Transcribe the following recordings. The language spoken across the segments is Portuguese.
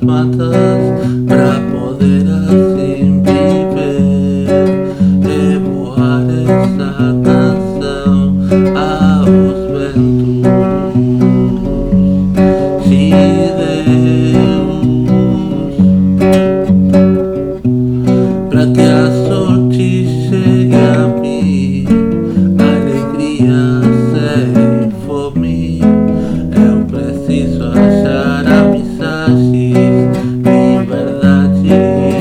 matas pra poder assim viver e voar essa canção aos ventos. Se Deus, pra que a sorte chegue a mim, alegria sem fome, eu preciso achar amizades, liberdade,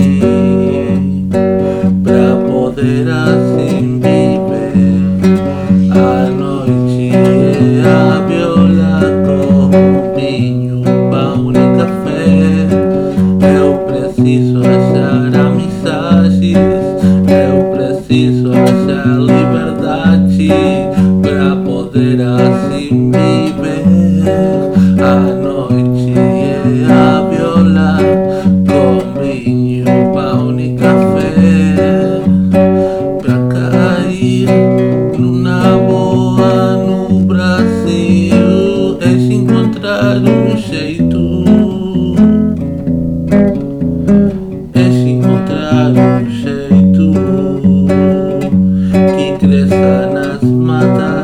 pra poder assim viver. A noite é a viola com vinho, pão e café. Eu preciso achar amizades, eu preciso achar liberdade, pra poder assim viver. A noite é a viola com vinho, pão e café, pra cair numa boa no Brasil é se encontrar um jeito, é se encontrar um jeito que cresça nas matas.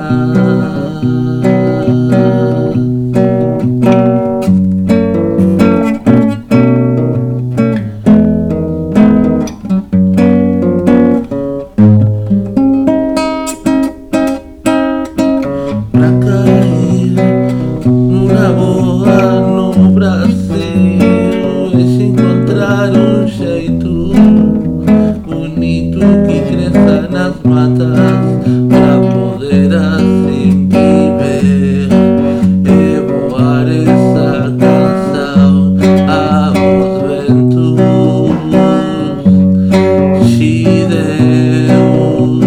Pra cair numa boa no Brasil é se encontrar um jeito bonito que cresça nas matas, pra poder assim viver e voar essa canção aos ventos. Se Deus,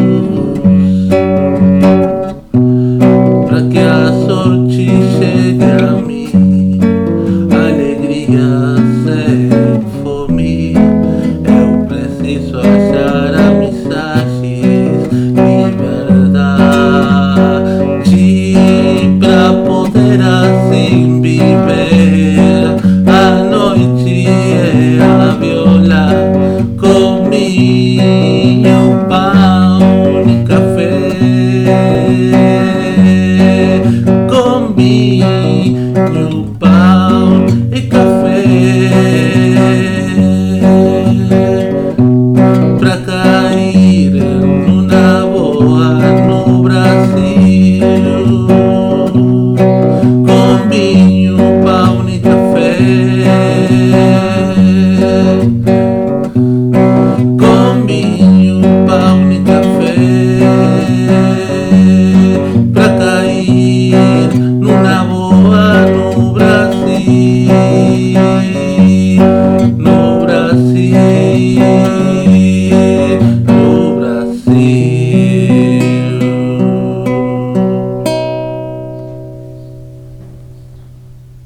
pra que a sorte chegue a mim, alegria sem fome, eu preciso achar amizades, liberdade, pra poder assim viver. A noite é a viola com vinho, pão e café, com vinho, pão e café, pra cair numa boa no Brasil, com vinho, pão e café, com vinho, pão e café, pra cair numa boa no Brasil.